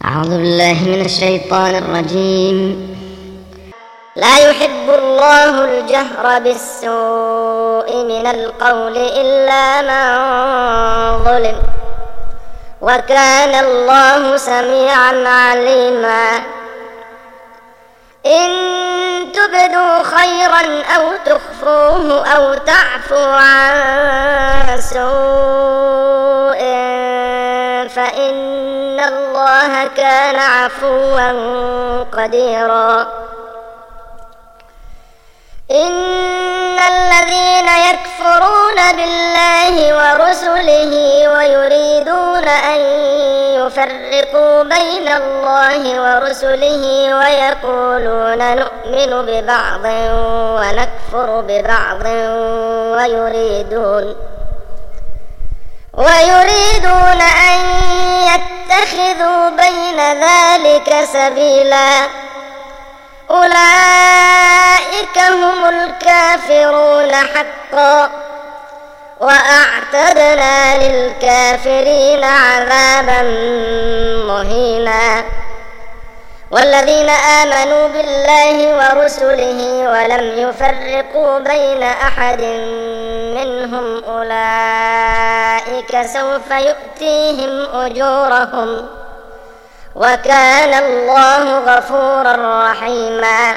أعوذ بالله من الشيطان الرجيم. لا يحب الله الجهر بالسوء من القول إلا من ظلم، وكان الله سميعا عليما. إن تبدوا خيرا أو تخفوه أو تعفوا عن سوء فإن الله كان عفوا قديرا. إن الذين يكفرون بالله ورسله ويريدون أن يفرقوا بين الله ورسله ويقولون نؤمن ببعض ونكفر ببعض ويريدون أن يتخذوا بين ذلك سبيلا. أولئك هم الكافرون حقا، وأعتدنا للكافرين عذابا مهينا. والذين آمنوا بالله ورسله ولم يفرقوا بين أحد منهم أولئك سوف يؤتيهم أجورهم، وكان الله غفورا رحيما.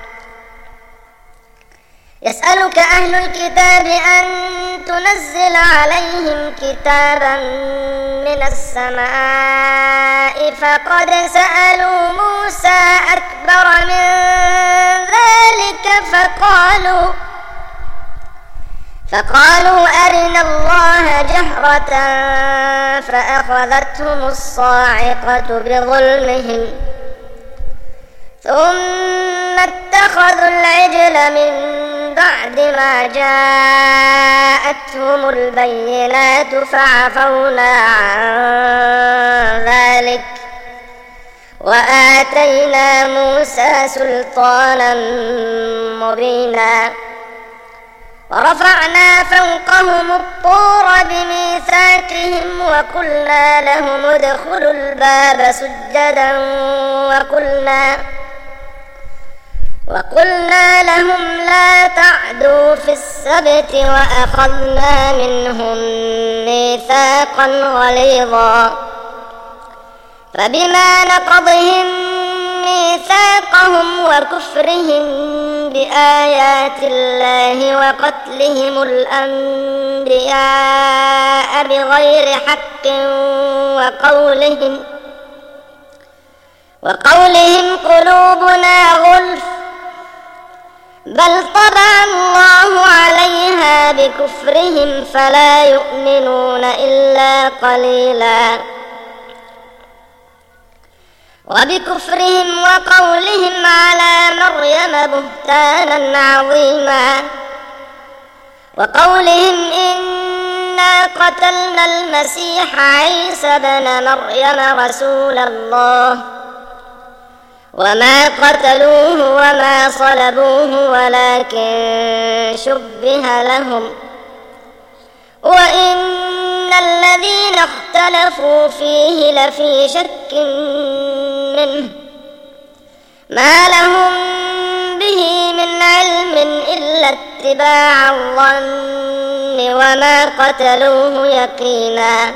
يسألك أهل الكتاب أن تنزل عليهم كتابا من السماء فقد سألوا موسى أكبر من ذلك فقالوا أرنا الله جهرة فأخذتهم الصاعقة بظلمهم ثم اتخذوا العجل من بعد ما جاءتهم البينات فعفونا عن ذلك وآتينا موسى سلطانا مبينا. ورفعنا فوقهم الطور بميثاقهم وقلنا لهم ادخلوا الباب سجدا وقلنا لهم لا تعدوا في السبت وأخذنا منهم ميثاقا غليظا. فبما نقضهم ميثاقهم وكفرهم بآيات الله وقتلهم الأنبياء بغير حق وقولهم قلوبنا غلف بل طبع الله عليها بكفرهم فلا يؤمنون إلا قليلا. وبكفرهم وقولهم على مريم بهتانا عظيما. وقولهم إنا قتلنا المسيح عيسى بن مريم رسول الله وما قتلوه وما صلبوه ولكن شبه لهم وإن الذين اختلفوا فيه لفي شك منه ما لهم به من علم إلا اتباع الظن وما قتلوه يقينا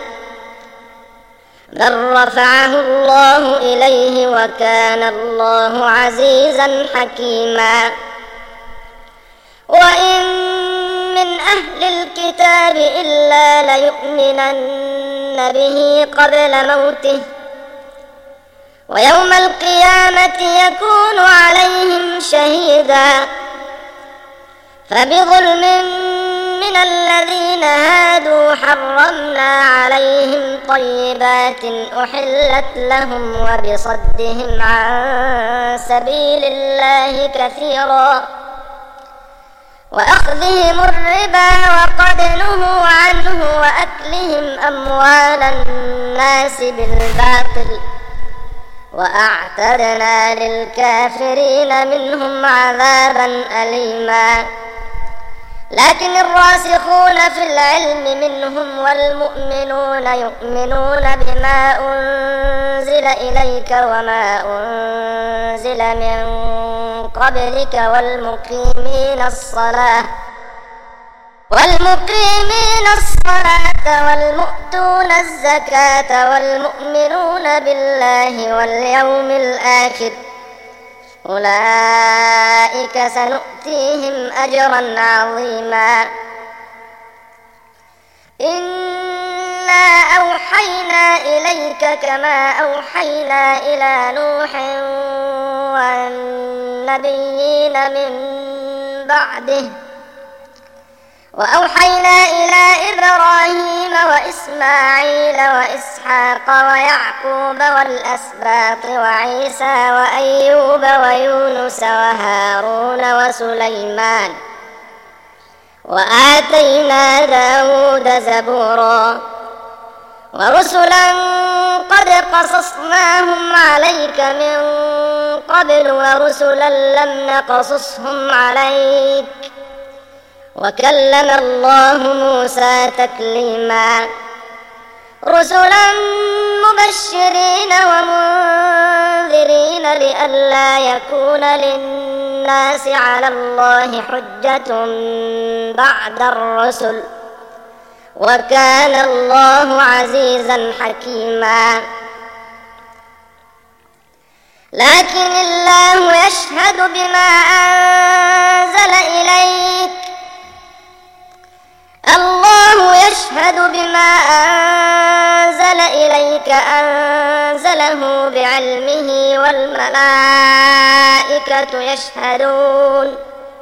بل رفعه الله إليه وكان الله عزيزا حكيما. وإن من أهل الكتاب إلا ليؤمنن به قبل موته ويوم القيامة يكون عليهم شهيدا. فبظلم من الذين هادوا حرمنا عليهم طيبات أحلت لهم وبصدهم عن سبيل الله كثيرا وأخذهم الربا وقد نهوا عنه وأكلهم أموال الناس بالباطل وأعتدنا للكافرين منهم عذابا أليما. لكن الراسخون في العلم منهم والمؤمنون يؤمنون بما أنزل إليك وما أنزل من قبلك والمقيمين الصلاة والمؤتون الزكاة والمؤمنون بالله واليوم الآخر أولئك سنؤتيهم أجرا عظيما. إنا أوحينا إليك كما أوحينا إلى نوح والنبيين من بعده وأوحينا إلى إبراهيم وإسماعيل وإسحاق ويعقوب والأسباط وعيسى وأيوب ويونس وهارون وسليمان وآتينا داود زبورا ورسلا قد قصصناهم عليك من قبل ورسلا لم نقصصهم عليك وكلم الله موسى تكليما. رسلا مبشرين ومنذرين لئلا يكون للناس على الله حجة بعد الرسل وكان الله عزيزا حكيما. لكن الله يشهد بما أنزل إليك أنزله بعلمه والملائكة يشهدون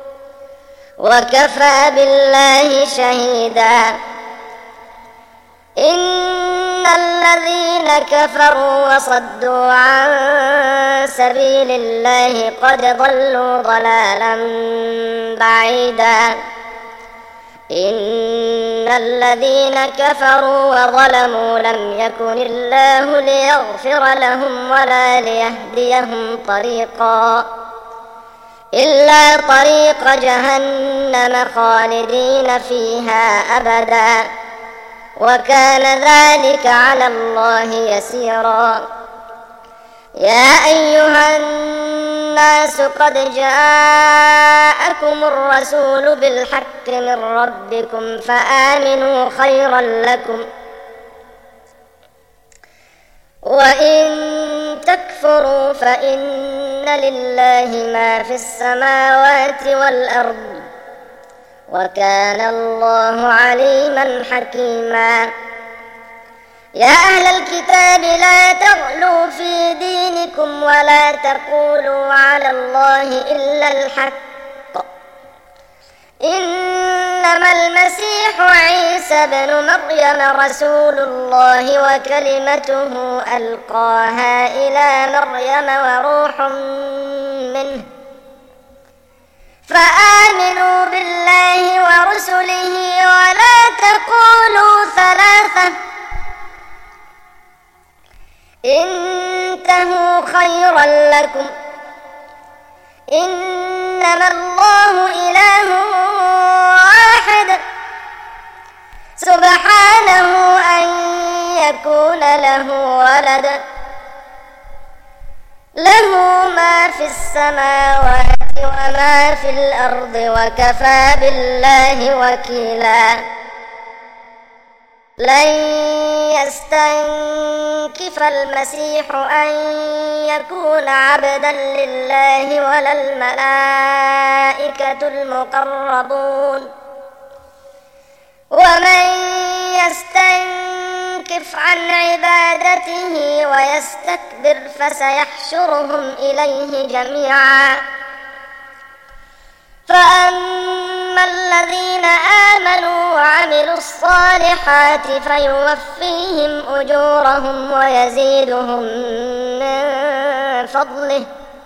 وكفى بالله شهيدا. إن الذين كفروا وصدوا عن سبيل الله قد ضلوا ضلالا بعيدا. إن الذين كفروا وظلموا لم يكن الله ليغفر لهم ولا ليهديهم طريقا إلا طريق جهنم خالدين فيها أبدا وكان ذلك على الله يسيرا. يا أيها الناس قد جاءكم الرسول بالحق من ربكم فآمنوا خيرا لكم وإن تكفروا فإن لله ما في السماوات والأرض وكان الله عليما حكيما. يا أهل الكتاب لا تغلوا في دينكم ولا تقولوا على الله إلا الحق إنما المسيح عيسى بن مريم رسول الله وكلمته ألقاها إلى مريم وروح منه فآمنوا بالله ورسله ولا تقولوا ثلاثة انتهوا خيرا لكم إنما الله إله واحد سبحانه أن يكون له ولد له ما في السماوات وما في الأرض وكفى بالله وكيلا. لن يستنكف المسيح أن يكون عبدا لله ولا الملائكة المقربون ومن يستنكف عن عبادته ويستكبر فسيحشرهم إليه جميعا. فأما الذين آمنوا وعملوا الصالحات فيوفيهم أجورهم ويزيدهم من فضله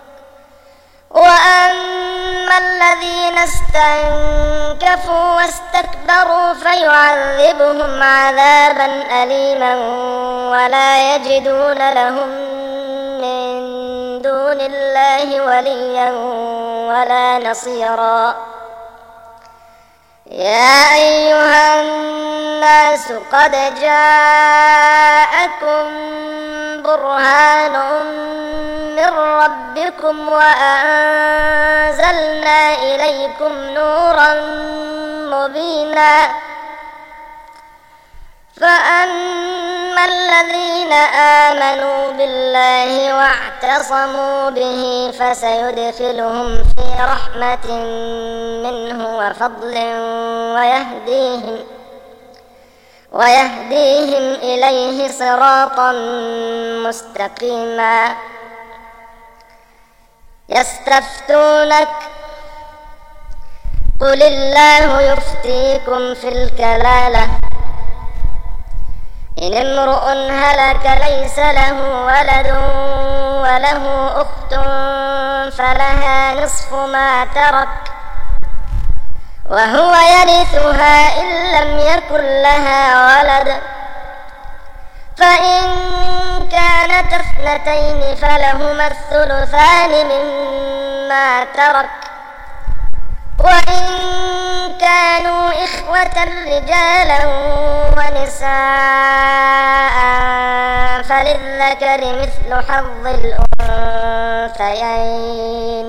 وأما الذين استنكفوا واستكبروا فيعذبهم عذابا أليما ولا يجدون لهم من دون الله وليا ولا نصيرا. يا أيها الناس قد جاءكم برهان من ربكم وأنزلنا إليكم نورا مبينا فأما الذين آمنوا بالله واعتصموا به فسيدخلهم في رحمة منه وفضل ويهديهم إليه صراطا مستقيما. يستفتونك قل الله يفتيكم في الكلالة إن امرؤ هلك ليس له ولد وله أخت فلها نصف ما ترك وهو يرثها إن لم يكن لها ولد فإن كانت اثنتين فلهما الثلثان مما ترك وإن كانوا إخوة رجالا ونساء فللذكر مثل حظ الأنثيين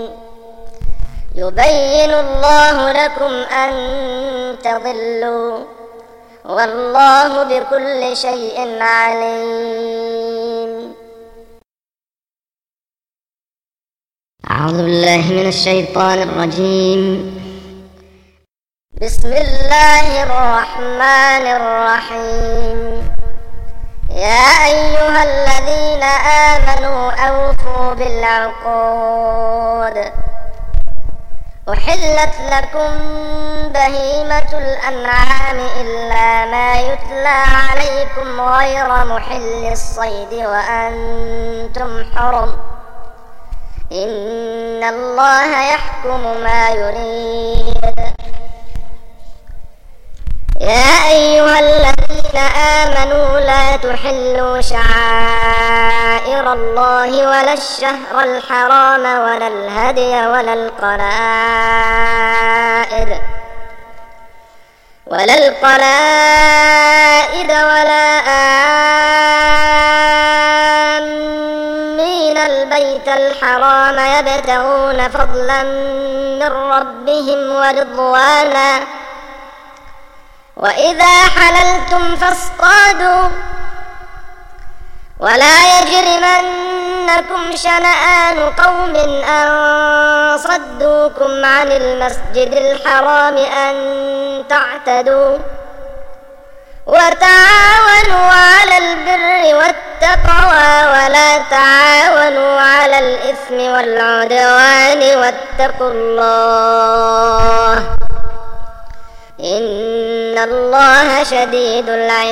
يبين الله لكم أن تضلوا والله بكل شيء عليم. أعوذ بالله من الشيطان الرجيم. بسم الله الرحمن الرحيم. يا أيها الذين آمنوا أوفوا بالعقود أحلت لكم بهيمة الأنعام إلا ما يتلى عليكم غير محل الصيد وأنتم حرم إن الله يحكم ما يريد. يا أيها الذين آمنوا لا تحلوا شعائر الله ولا الشهر الحرام ولا الهدي ولا القلائد ولا آمين البيت الحرام يبتغون فضلا من ربهم ورضوانا وإذا حللتم فاصطادوا ولا يجرمنكم شنآن قوم أن صدوكم عن المسجد الحرام أن تعتدوا وتعاونوا على البر والتقوى ولا تعاونوا على الإثم والعدوان واتقوا الله إن الله شديد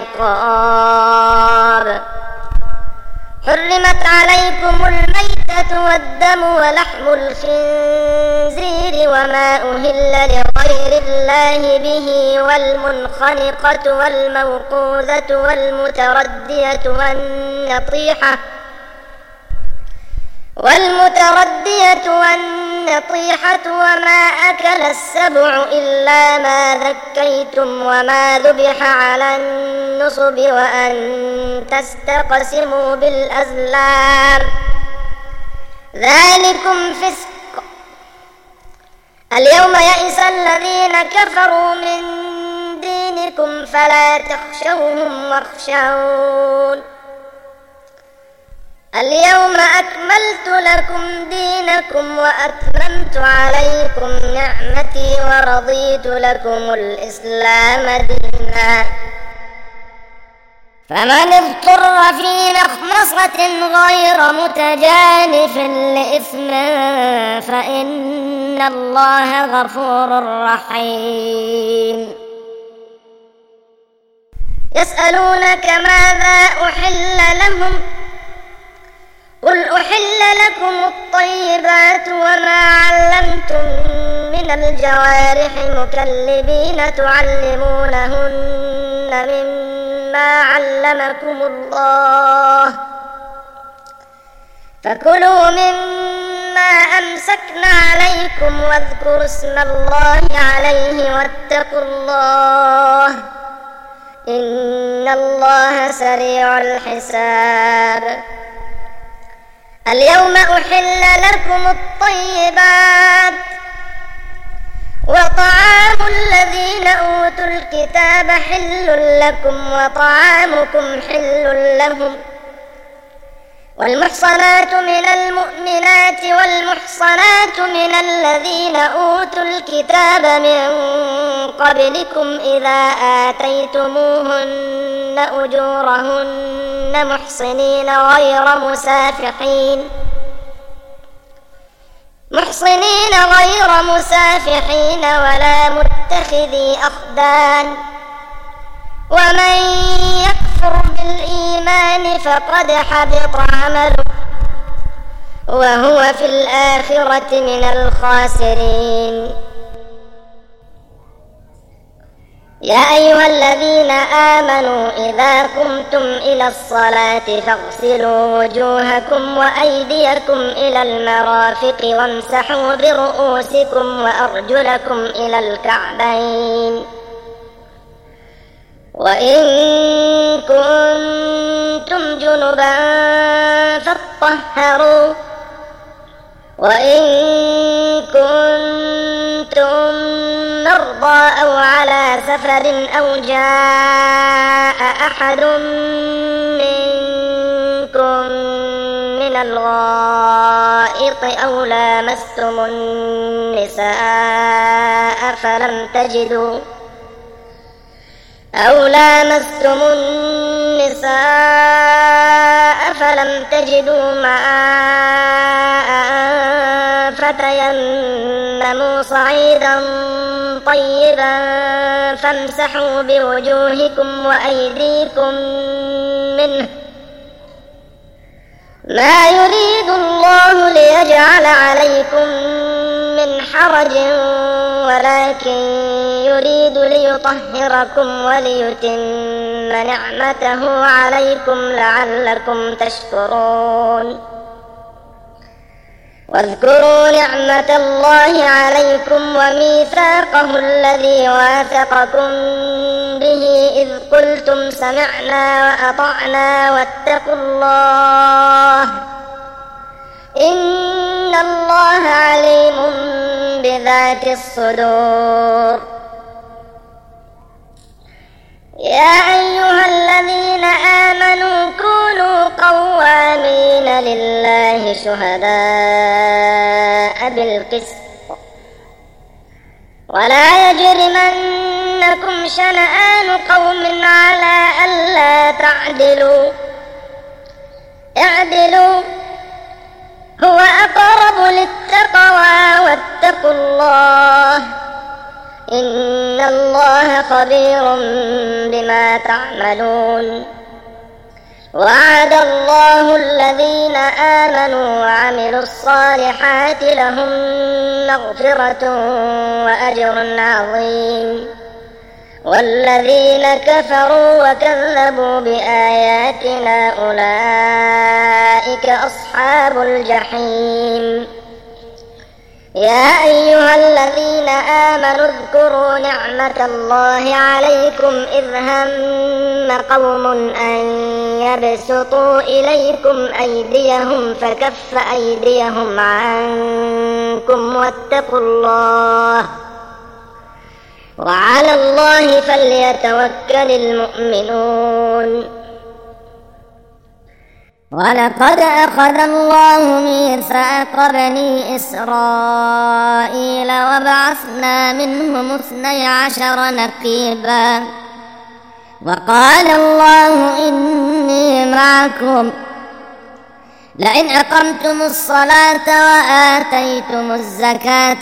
العقاب. حرمت عليكم الميتة والدم ولحم الخنزير وما أهل لغير الله به والمنخنقة والموقوذة والنطيحة وما أكل السبع إلا ما ذكيتم وما ذبح على النصب وأن تستقسموا بالأزلام ذلكم فسق. اليوم يئس الذين كفروا من دينكم فلا تخشوهم واخشون اليوم أكملت لكم دينكم وأتممت عليكم نعمتي ورضيت لكم الإسلام دينا. فمن اضطر في مخمصة غير متجانف لإثم فإن الله غفور رحيم. يسألونك ماذا أحل لهم قل أحل لكم الطيبات وما علمتم من الجوارح مكلبين تعلمونهن مما علمكم الله فكلوا مما أمسكنا عليكم واذكروا اسم الله عليه واتقوا الله إن الله سريع الحساب. اليوم أحل لكم الطيبات وطعام الذين أوتوا الكتاب حل لكم وطعامكم حل لهم والمحصنات من المؤمنات والمحصنات من الذين أوتوا الكتاب من قبلكم إذا آتيتموهن أجورهن محصنين غير مسافحين ولا متخذي أخدان ومن يكفر بالإيمان فقد حبط عمله وهو في الآخرة من الخاسرين. يا أيها الذين آمنوا إذا قمتم إلى الصلاة فاغسلوا وجوهكم وأيديكم إلى المرافق وامسحوا برؤوسكم وأرجلكم إلى الكعبين وإن كنتم جنبا فاطهروا وإن كنتم مرضى أو على سفر أو جاء أحد منكم من الغائط أو لامستم النساء فلم تجدوا ماء فتيمموا صعيدا طيبا فامسحوا بوجوهكم وأيديكم منه ما يريد الله ليجعل عليكم من حرج ولكن يريد ليطهركم وليتم نعمته عليكم لعلكم تشكرون. واذكروا نعمة الله عليكم وميثاقه الذي واثقكم به إذ قلتم سمعنا وأطعنا واتقوا الله إن الله عليم بذات الصدور. يا أيها الذين آمنوا كونوا قوامين لله شهداء بالقسط ولا يجرمنكم شنآن قوم على ألا تعدلوا اعدلوا هو أقرب للتقوى واتقوا الله إن الله خبير بما تعملون. وعد الله الذين آمنوا وعملوا الصالحات لهم مغفرة وأجر عظيم والذين كفروا وكذبوا بآياتنا أولئك أصحاب الجحيم. يا أيها الذين آمنوا اذكروا نعمة الله عليكم إذ هم قوم أن يبسطوا إليكم أيديهم فكف أيديهم عنكم واتقوا الله وعلى الله فليتوكل المؤمنون. ولقد أخذ الله ميثاق بني إسرائيل وبعثنا منهم 12 نقيبا وقال الله إني معكم لئن أقمتم الصلاة وآتيتم الزكاة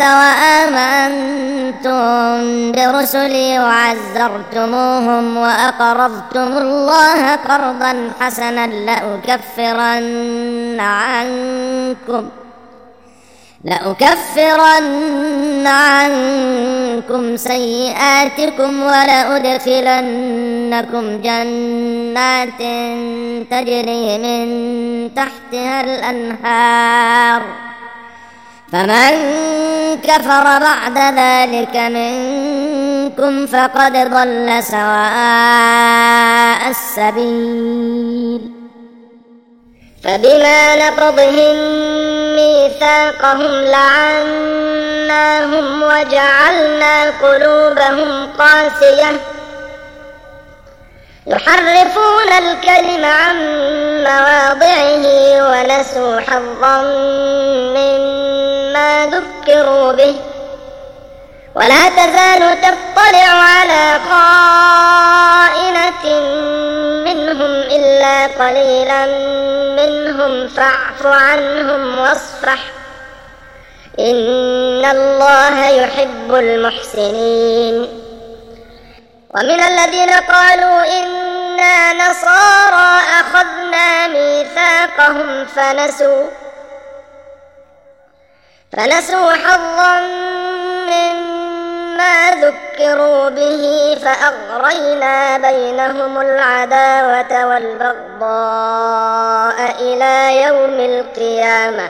وآمنتم برسلي وعزرتموهم وأقرضتم الله قرضا حسنا لأكفرن عنكم سيئاتكم ولأدخلنكم جنات تجري من تحتها الأنهار فمن كفر بعد ذلك منكم فقد ضل سواء السبيل. فبما نقضهم ميثاقهم لعناهم وجعلنا قلوبهم قاسية يحرفون الكلم عن مواضعه ونسوا حظا مما ذكروا به ولا تزال تطلع على خائنة منهم إلا قليلا منهم فاعف عنهم واصفح إن الله يحب المحسنين. ومن الذين قالوا إنا نصارى أخذنا ميثاقهم فنسوا حظا مما ذكروا به فأغرينا بينهم العداوة والبغضاء إلى يوم القيامة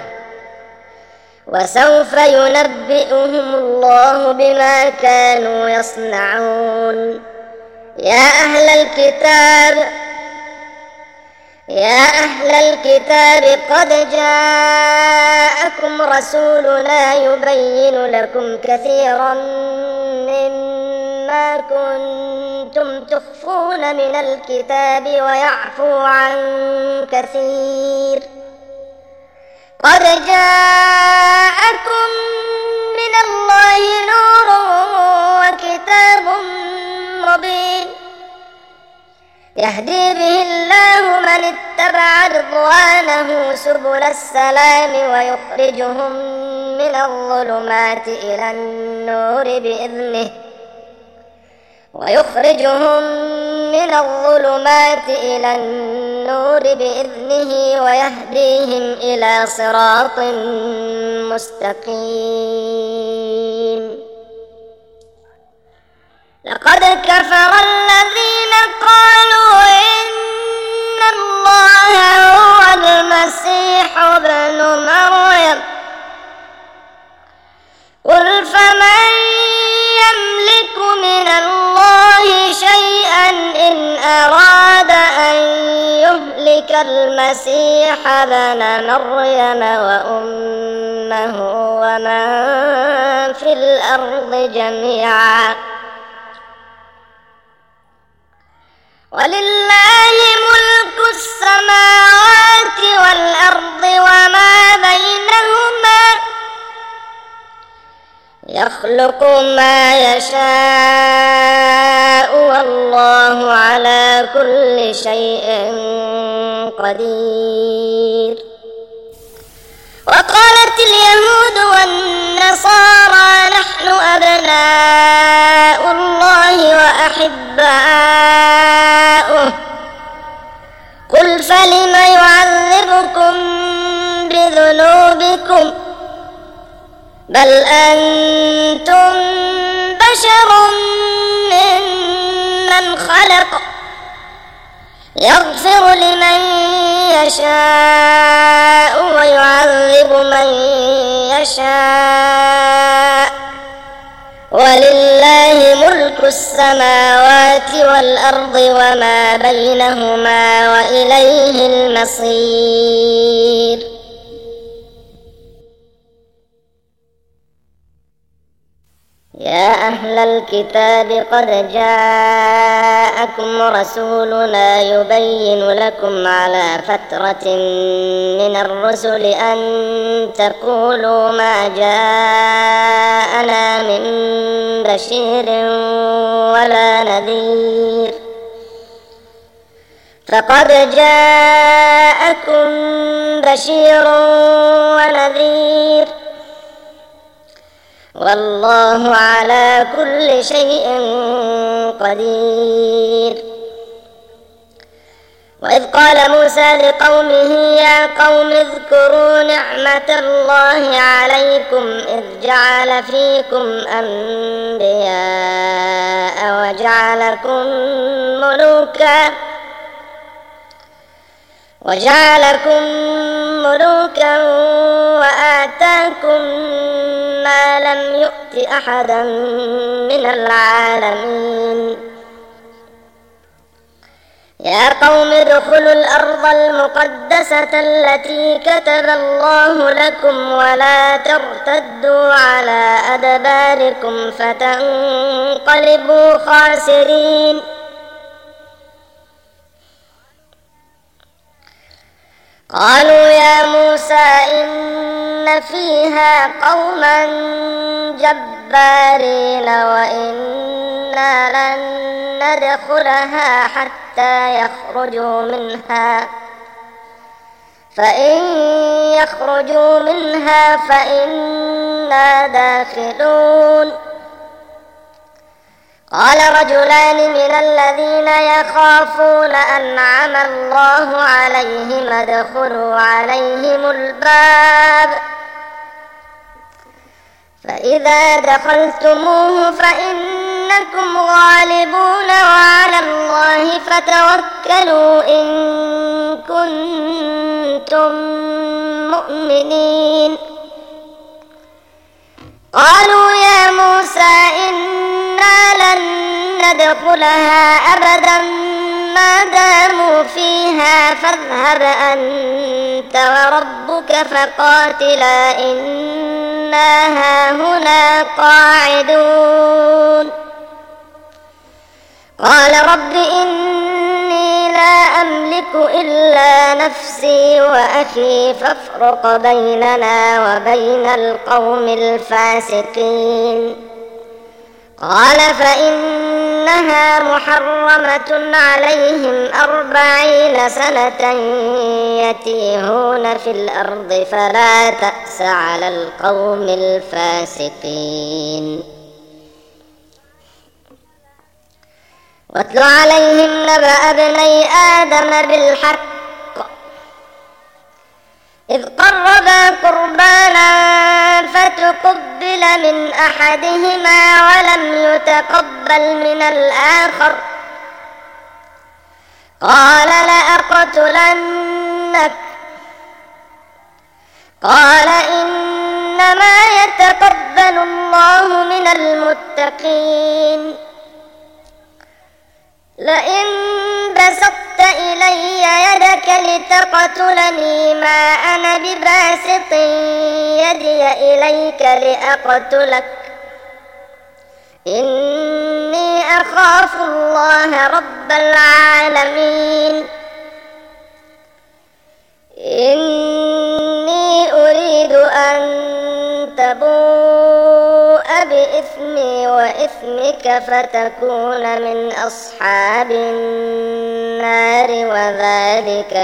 وسوف ينبئهم الله بما كانوا يصنعون. يا أهل الكتاب قد جاءكم رسولنا يبين لكم كثيرا مما كنتم تخفون من الكتاب ويعفو عن كثير. قد جاءكم من الله نور وكتاب مبين يهدي به الله من اتبع رضوانه سبل السلام ويخرجهم من الظلمات إلى النور بإذنه ويهديهم إلى صراط مستقيم. لقد كفر الذين قالوا إن الله هو المسيح ابن مريم قل فمن يملك من الله شيئا إن أراد أن يهلك المسيح ابن مريم وأمه ومن في الأرض جميعا ولله ملك السماوات والأرض وما بينهما يخلق ما يشاء والله على كل شيء قدير. وقالت اليهود والنصارى نحن أبناء الله وأحباؤه قل فلم يعذبكم بذنوبكم بل أنتم بشر ممن خلق يغفر لمن يشاء ويعذب من يشاء ولله ملك السماوات والأرض وما بينهما وإليه المصير. يا أهل الكتاب قد جاءكم رسولنا يبين لكم على فترة من الرسل أن تقولوا ما جاءنا من بشير ولا نذير فقد جاءكم بشير ونذير والله على كل شيء قدير. وإذ قال موسى لقومه يا قوم اذكروا نعمة الله عليكم إذ جعل فيكم أنبياء وجعلكم ملوكا وآتاكم أحدا من العالمين يا قوم ادخلوا الأرض المقدسة التي كتب الله لكم ولا ترتدوا على أدباركم فتنقلبوا خاسرين قالوا يا موسى إن فيها قوما جبارين وإنا لن ندخلها حتى يخرجوا منها فإن يخرجوا منها فإنا داخلون قال رجلان من الذين يخافون أنعم الله عليهم ادخلوا عليهم الباب فإذا دخلتموه فإنكم غالبون وعلى الله فتوكلوا إن كنتم مؤمنين قالوا يا موسى إنا لن ندخلها أبدا ما داموا فيها فاذهب أنت وربك فقاتلا إنا هاهنا قاعدون قال رب إني لا أملك إلا نفسي وأخي فافرق بيننا وبين القوم الفاسقين قال فإنها محرمة عليهم 40 سنة يتيهون في الأرض فلا تأس على القوم الفاسقين واتل عليهم نبأ ابني آدم بالحق إذ قربا قربانا فتقبل من أحدهما ولم يتقبل من الآخر قال لأقتلنك قال إنما يتقبل الله من المتقين لئن بسطت إلي يدك لتقتلني ما أنا بباسط يدي إليك لأقتلك إني أخاف الله رب العالمين إني أريد أن تبوء بإثمي وإثمك فتكون من أصحاب النار وذلك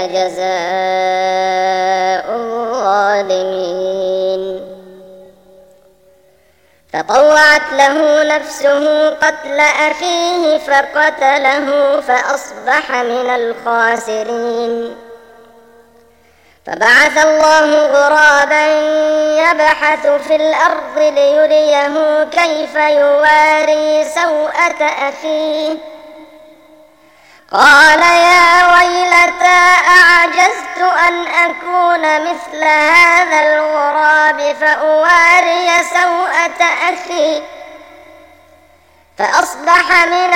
جزاء الظالمين فطوعت له نفسه قتل أخيه فقتله فأصبح من الخاسرين فبعث الله غرابا يبحث في الأرض ليريه كيف يواري سوءة أخيه قال يا ويلتى أعجزت أن أكون مثل هذا الغراب فأواري سوءة أخي فأصبح من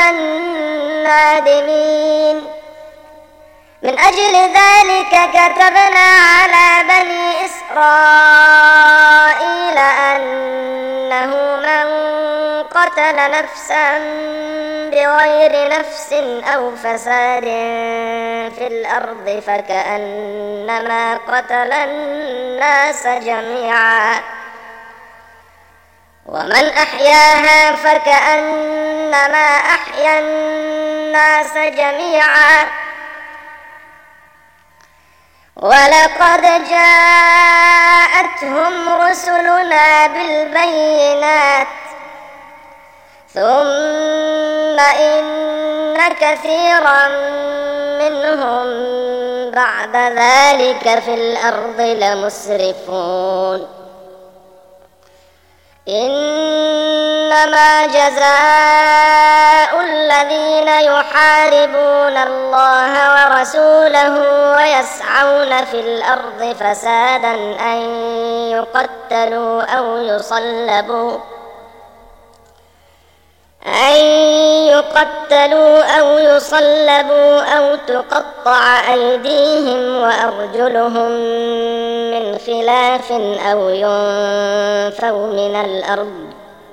النادمين من أجل ذلك كتبنا على بني إسرائيل أنه من قتل نفسا بغير نفس أو فساد في الأرض فكأنما قتل الناس جميعا ومن أحياها فكأنما أحيا الناس جميعا ولقد جاءتهم رسلنا بالبينات ثم إن كثيرا منهم بعد ذلك في الأرض لمسرفون إنما جزاء الذين يحاربون الله ورسوله ويسعون في الأرض فسادا أن يقتلوا أو يصلبوا أن يقتلوا أو يصلبوا أو تقطع أيديهم وأرجلهم من خلاف أو ينفوا من الأرض،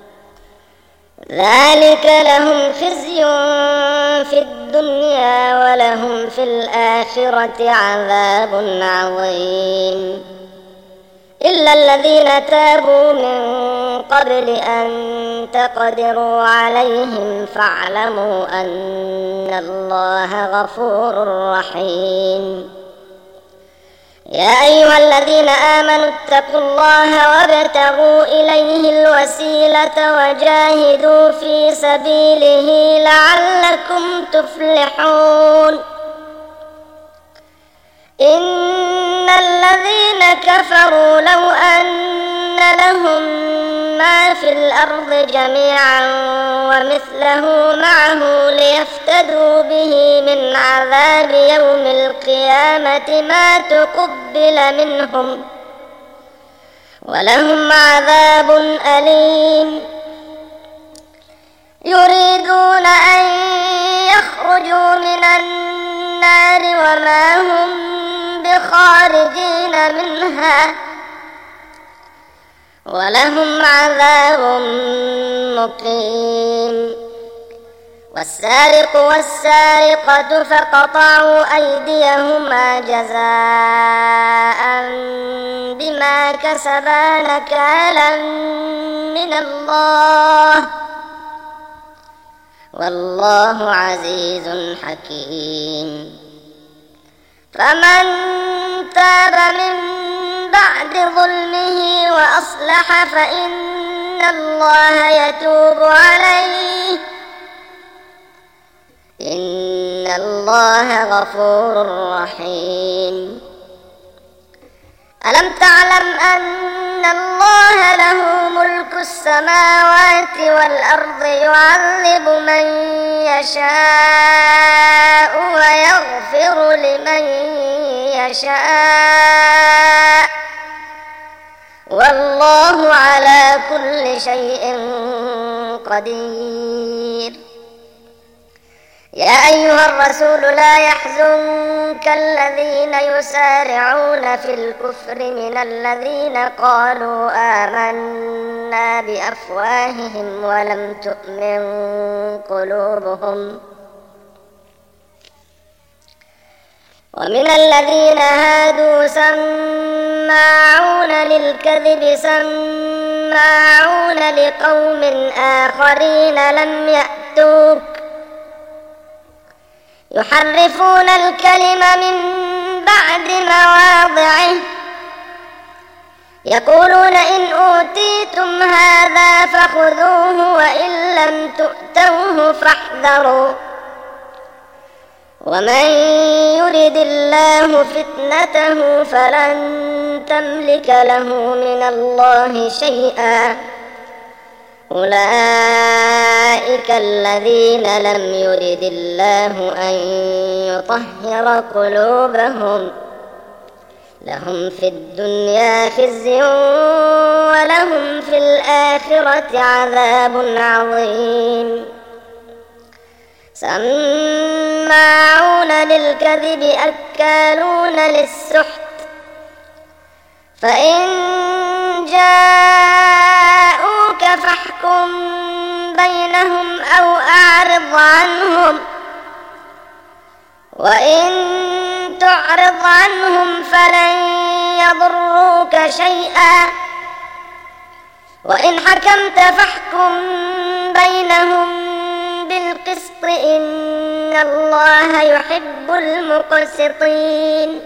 ذلك لهم خزي في الدنيا ولهم في الآخرة عذاب عظيم. إلا الذين تابوا من قبل أن تقدروا عليهم فاعلموا أن الله غفور رحيم. يا أيها الذين آمنوا اتقوا الله وابتغوا إليه الوسيلة وجاهدوا في سبيله لعلكم تفلحون. إن الذين كفروا لو أن لهم ما في الأرض جميعا ومثله معه ليفتدوا به من عذاب يوم القيامة ما تقبل منهم ولهم عذاب أليم. يريدون أن يخرجوا من النار وما هم بخارجين منها ولهم عذاب مقيم. والسارق والسارقة فقطعوا أيديهما جزاء بما كسبا نكالا من الله والله عزيز حكيم. فمن تاب من بعد ظلمه وأصلح فإن الله يتوب عليه إن الله غفور رحيم. ألم تعلم أن الله له ملك السماوات والأرض يعذب من يشاء ويغفر لمن يشاء والله على كل شيء قدير. يا أيها الرسول لا يحزنك الذين يسارعون في الكفر من الذين قالوا آمنا بأفواههم ولم تؤمن قلوبهم ومن الذين هادوا سماعون للكذب سماعون لقوم آخرين لم يأتوك يحرفون الكلم من بعد مواضعه يقولون إن أوتيتم هذا فخذوه وإن لم تؤتوه فاحذروا ومن يرد الله فتنته فلن تملك له من الله شيئا أولئك الذين لم يرد الله أن يطهر قلوبهم لهم في الدنيا خزي ولهم في الآخرة عذاب عظيم. سماعون للكذب أكالون للسحت فإن جاءوك فاحكم بينهم أو أعرض عنهم وإن تعرض عنهم فلن يضروك شيئا وإن حكمت فاحكم بينهم بالقسط إن الله يحب المقسطين.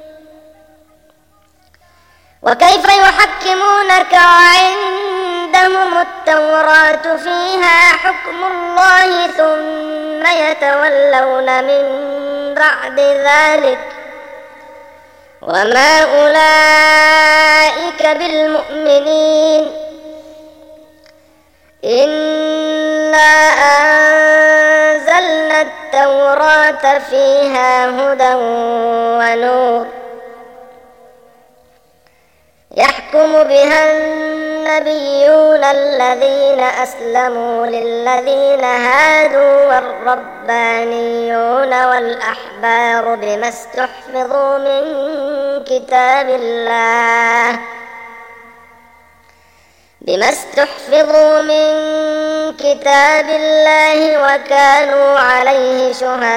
وكيف يحكمونك وعندهم التوراة فيها حكم الله ثم يتولون من بعد ذلك وما أولئك بالمؤمنين. إنا أنزلنا التوراة فيها هدى ونور يحكم بها النبيون الذين أسلموا للذين هادوا والربانيون والأحبار بما استحفظوا من كتاب الله وكانوا عليه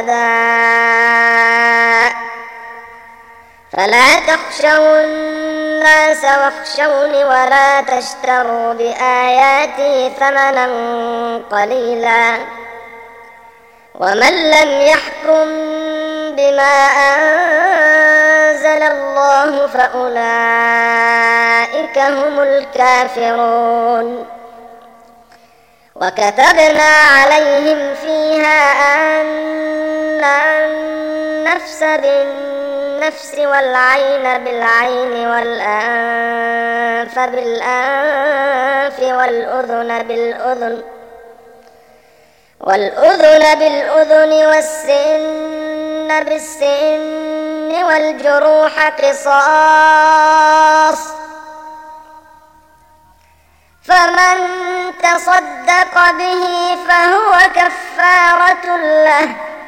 شهداء فلا تخشوا الناس واخشوني ولا تشتروا بآياتي ثمنا قليلا ومن لم يحكم بما أنزل الله فأولئك هم الكافرون وكتبنا عليهم فيها أن النفس بالنفس والعين بالعين والأنف بالأنف والأذن بالأذن والسن بالسن والجروح قصاص فمن تصدق به فهو كفارة له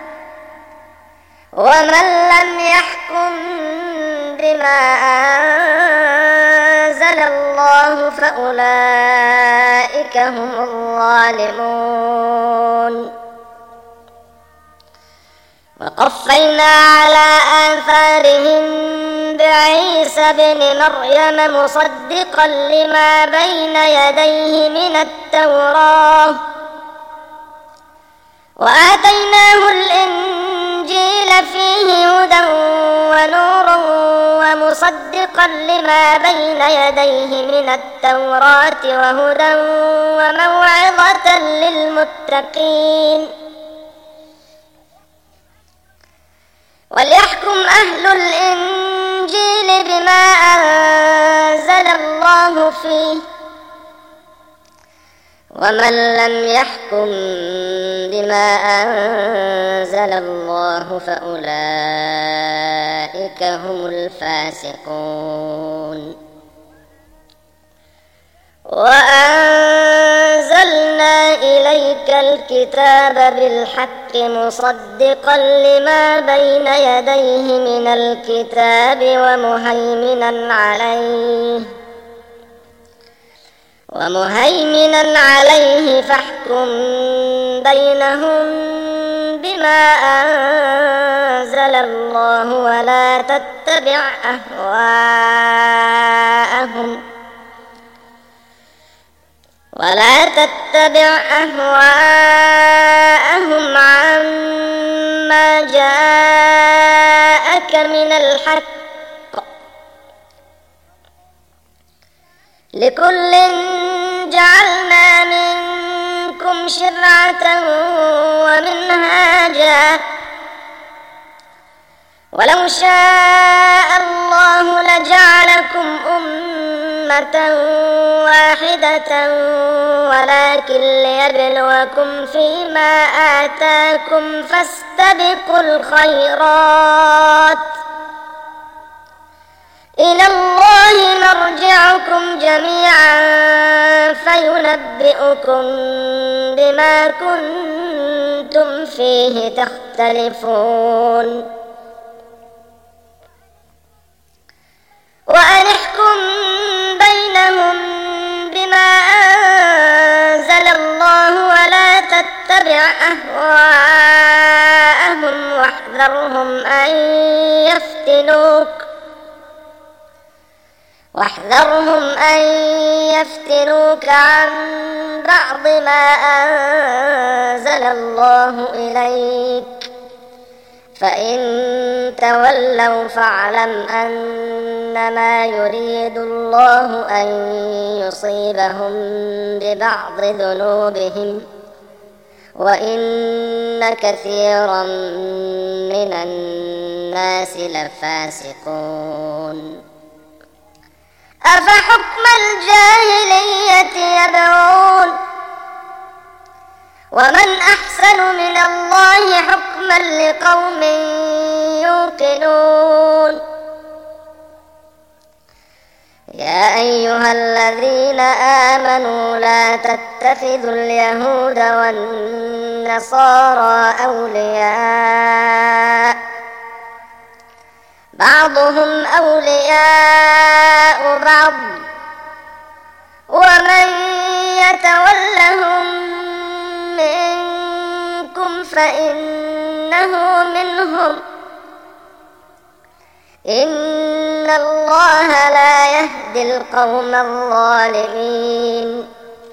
ومن لم يحكم بما أنزل الله فأولئك هم الظالمون وقفينا على آثارهم بعيسى بن مريم مصدقا لما بين يديه من التوراة وآتيناه الإنجيل فيه هدى ونور ومصدقا لما بين يديه من التوراة وهدى وموعظة للمتقين وليحكم أهل الإنجيل بما أنزل الله فيه ومن لم يحكم بما أنزل الله فأولئك هم الفاسقون وأنزلنا إليك الكتاب بالحق مصدقا لما بين يديه من الكتاب ومهيمنا عليه فاحكم بينهم بما أنزل الله ولا تتبع أهواءهم عما جاءك من الحق لكل جعلنا منكم شرعة ومنهاجا ولو شاء الله لجعلكم أمة واحدة ولكن ليبلوكم فيما آتاكم فاستبقوا الخيرات إلى الله مرجعكم جميعا فينبئكم بما كنتم فيه تختلفون وأن احكم بينهم بما أنزل الله ولا تتبع أهواءهم واحذرهم أن يفتنوك عن بعض ما أنزل الله إليك فإن تولوا فاعلم أنما يريد الله أن يصيبهم ببعض ذنوبهم وإن كثيرا من الناس لفاسقون أفحكم الجاهلية يبغون ومن أحسن من الله حكما لقوم يوقنون يا أيها الذين آمنوا لا تتخذوا اليهود والنصارى أولياء بعضهم أولياء بعض ومن يتولهم منكم فإنه منهم إن الله لا يهدي القوم الظالمين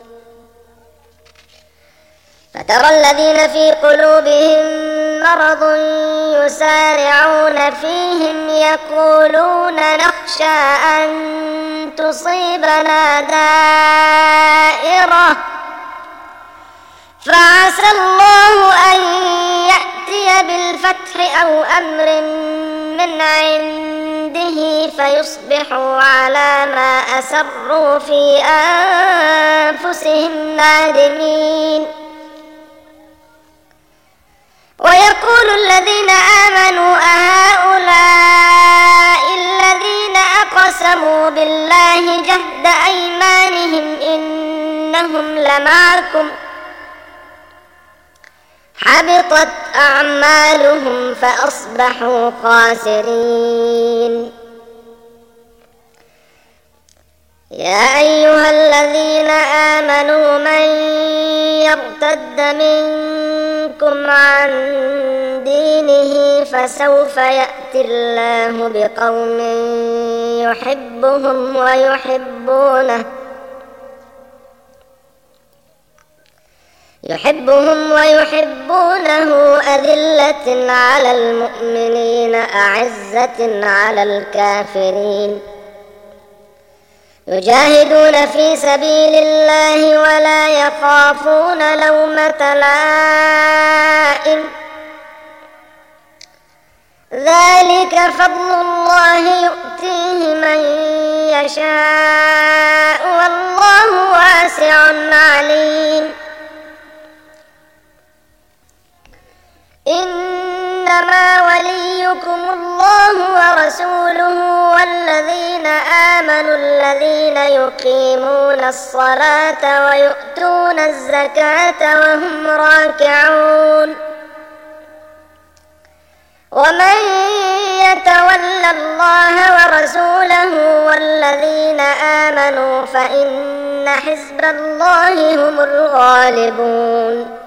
فترى الذين في قلوبهم مرض يسارعون فيهم يقولون نخشى أن تصيبنا دائرة فعسى الله أن يأتي بالفتح أو أمر من عنده فيصبحوا على ما أسروا في أنفسهم نادمين ويقول الذين آمنوا أهؤلاء الذين أقسموا بالله جهد أيمانهم إنهم لمعكم حبطت أعمالهم فأصبحوا خاسرين يا أيها الذين آمنوا من يرتد منكم عن دينه فسوف يأتي الله بقوم يحبهم ويحبونه أذلة على المؤمنين أعزة على الكافرين يجاهدون في سبيل الله ولا يخافون لومة لائم ذلك فضل الله يؤتيه من يشاء والله واسع عليم إنما وليكم الله ورسوله والذين آمنوا الذين يقيمون الصلاة ويؤتون الزكاة وهم راكعون ومن يتول الله ورسوله والذين آمنوا فإن حزب الله هم الغالبون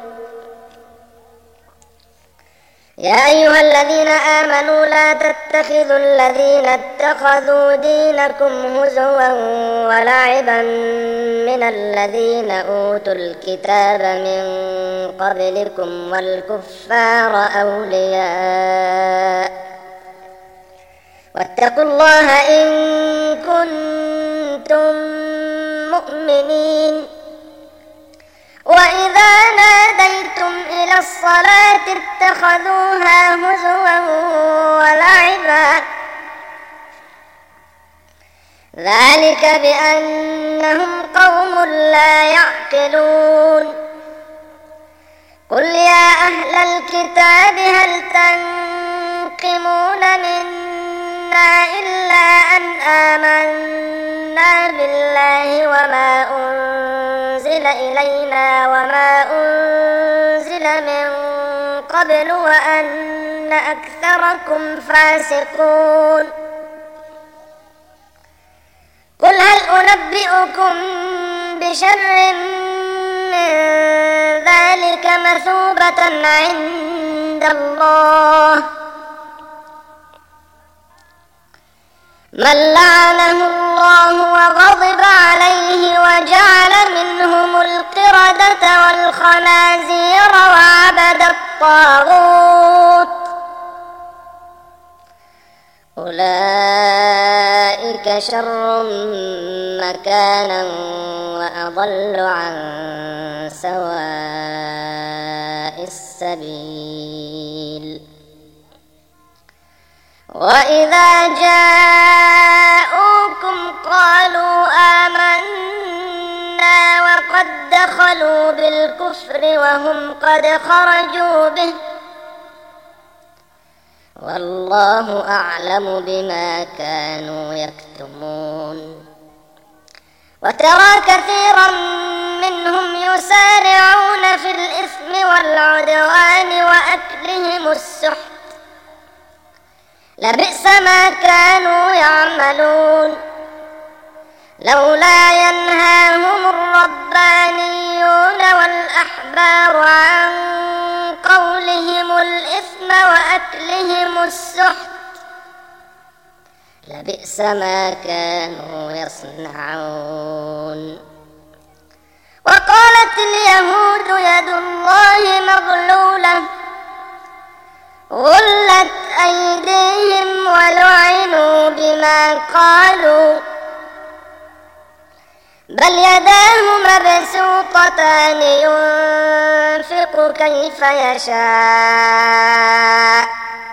يا أيها الذين آمنوا لا تتخذوا الذين اتخذوا دينكم هزوا ولعبا من الذين أوتوا الكتاب من قبلكم والكفار أولياء واتقوا الله إن كنتم مؤمنين وإذا ناديتم إلى الصلاة اتخذوها هزوا ولعبا ذلك بأنهم قوم لا يعقلون قل يا أهل الكتاب هل تنقمون منا إلا أن آمنا بالله وما أنزل إلينا وما أنزل من قبل وأن أكثركم فاسقون قل هل أنبئكم بشر من ذلك مثوبة عند الله من لعنه الله وغضب عليه وجعل منهم القردة والخنازير وعبد الطاغوت أولئك شر مكانا وأضل عن سواء السبيل وإذا جاءوكم قالوا آمنا وقد دخلوا بالكفر وهم قد خرجوا به والله أعلم بما كانوا يكتمون وترى كثيرا منهم يسارعون في الإثم والعدوان وأكلهم السحت لبئس ما كانوا يعملون لولا ينهاهم الربانيون والأحبار عن قولهم الإثم وأكلهم السحت لبئس ما كانوا يصنعون. وقالت اليهود يد الله مغلولة غلت أيديهم ولعنوا بما قالوا بل يداه مبسوطتان ينفق كيف يشاء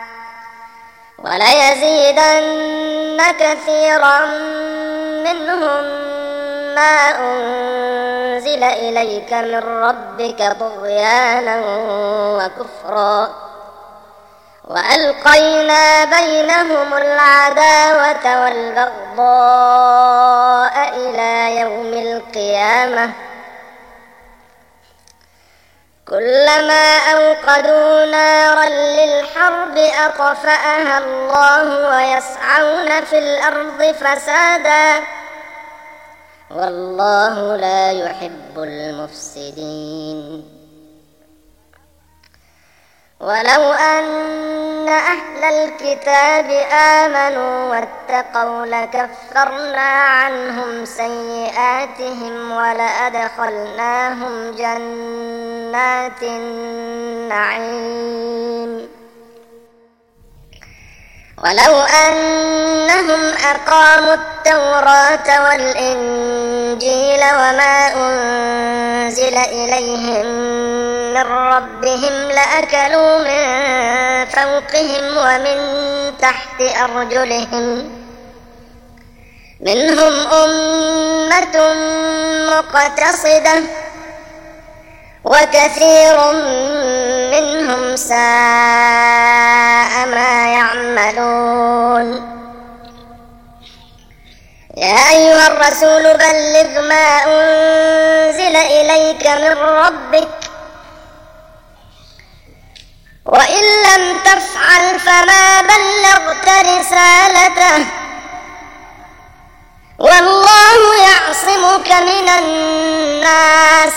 وليزيدن كثيرا منهم ما أنزل إليك من ربك طغيانا وكفرا وألقينا بينهم العداوة والبغضاء إلى يوم القيامة كلما أوقدوا نارا للحرب أطفأها الله ويسعون في الأرض فسادا والله لا يحب المفسدين. ولو أن أهل الكتاب آمنوا واتقوا لكفرنا عنهم سيئاتهم ولأدخلناهم جنات النعيم ولو أنهم أقاموا التوراة والإنجيل وما أنزل إليهم من ربهم لأكلوا من فوقهم ومن تحت أرجلهم منهم أمة مقتصدة وكثير منهم ساء ما يعملون. يا أيها الرسول بلغ ما أنزل إليك من ربك وإن لم تفعل فما بلغت رسالته والله يعصمك من الناس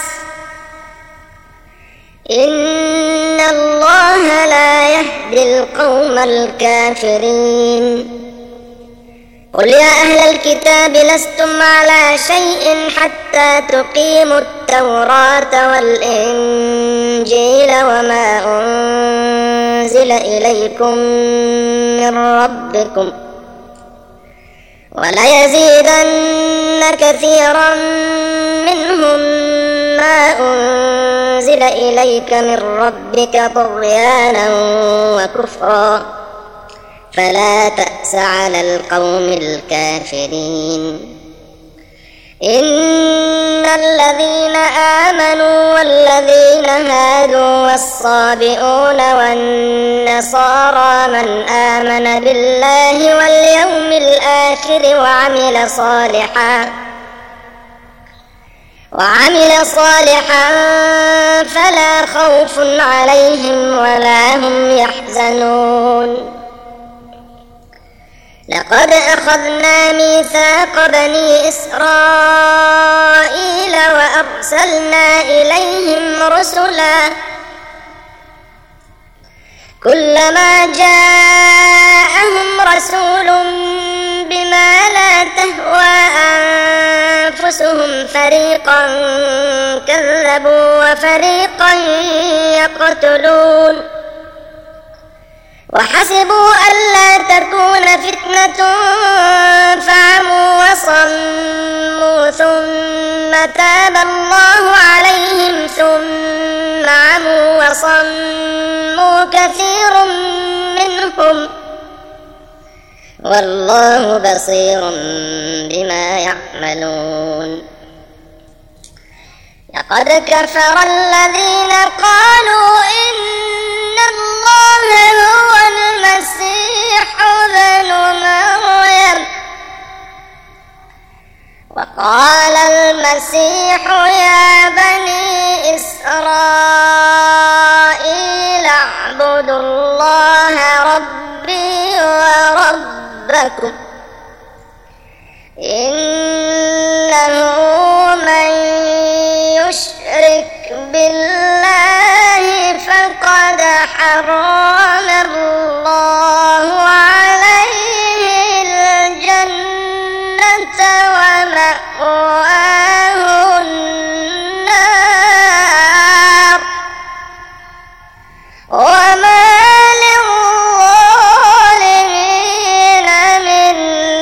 إن الله لا يهدي القوم الكافرين. قل يا أهل الكتاب لستم على شيء حتى تقيموا التوراة والإنجيل وما أنزل إليكم من ربكم وليزيدن كثيرا منهم ما أنزل إليك من ربك طغيانا وكفرا فلا تأس على القوم الكافرين. إن الذين آمنوا والذين هادوا والصابئون والنصارى من آمن بالله واليوم الآخر وعمل صالحا فلا خوف عليهم ولا هم يحزنون. لقد أخذنا ميثاق بني إسرائيل وأرسلنا إليهم رسلا كلما جاءهم رسول بما لا تهوى أنفسهم فريقا كذبوا وفريقا يقتلون وحسبوا ألا تكون فتنة فعموا وصموا ثم تاب الله عليهم ثم عموا وصموا كثير منهم والله بصير بما يعملون. لقد كفر الذين قالوا إن الله هو المسيح ابن مريم وقال المسيح يا بني إسرائيل اعبدوا الله ربي وربكم إنه من يشرك بالله فقد حرم الله عليه الجنة ومأواه النار وما للظالمين من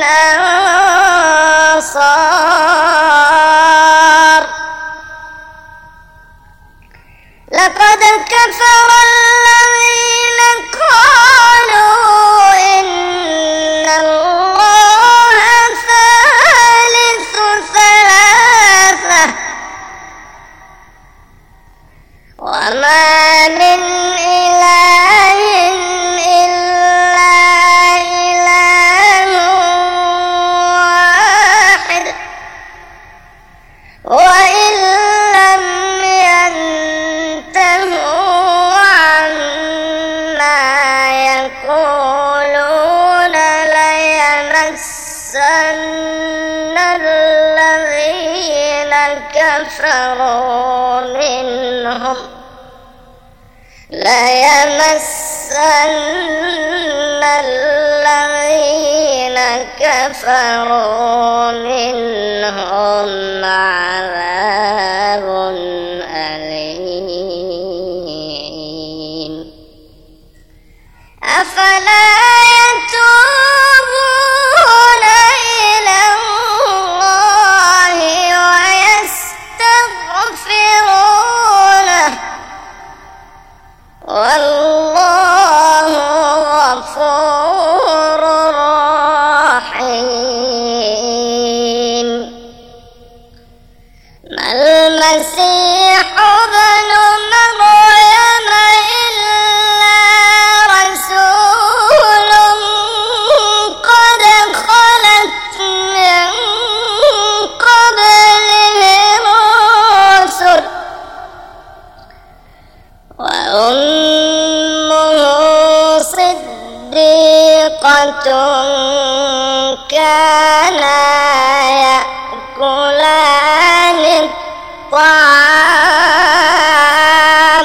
أنصار. لقد كفر الذين قالوا إن الله ثالث ثلاثة وما من إله إلا إله واحد وإن لم ينتهوا عما يقولون ليمسن الذين كفروا منهم عذاب أليم. أفلا يتوبون إلى الله ويستغفرونه والله غفور رحيم. ما المسيح ابن مريم إلا رسول قد خلت من قبله الرسل وأمه صديقة كانا يأكلان الطعام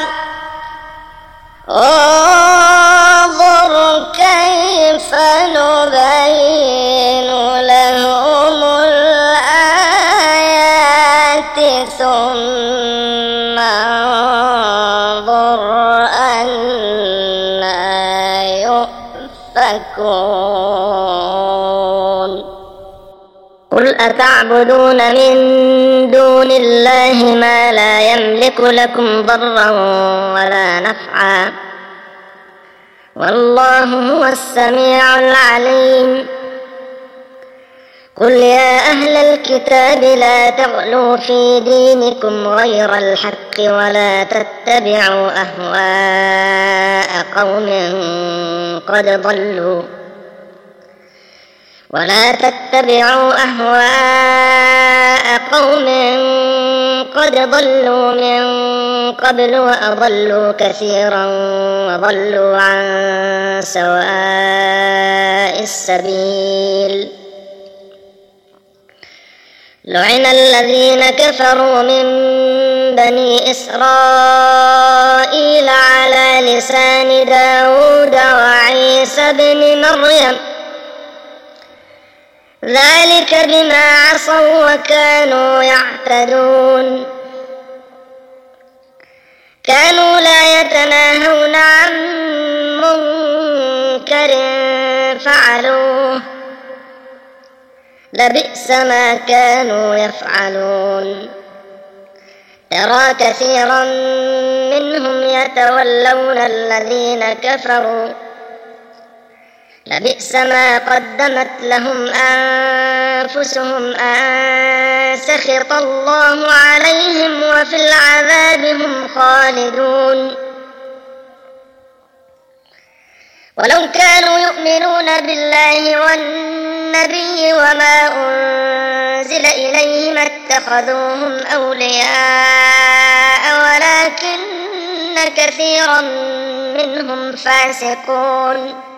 انظر كيف نبين لهم الآيات ثم انظر أنى يؤفكون. قل أتعبدون من دون الله ما لا يملك لكم ضرا ولا نفعا والله هو السميع العليم. قل يا أهل الكتاب لا تغلوا في دينكم غير الحق ولا تتبعوا أهواء قوم قد ضلوا من قبل وأضلوا كثيرا وضلوا عن سواء السبيل. لعن الذين كفروا من بني إسرائيل على لسان داود وعيسى بن مريم ذلك بما عصوا وكانوا يعتدون. كانوا لا يتناهون عن منكر فعلوه لبئس ما كانوا يفعلون. ترى كثيرا منهم يتولون الذين كفروا لبئس ما قدمت لهم أنفسهم أن سخط الله عليهم وفي العذاب هم خالدون. ولو كانوا يؤمنون بالله والنبي وما أنزل إليهم اتخذوهم أولياء ولكن كثيرا منهم فاسقون.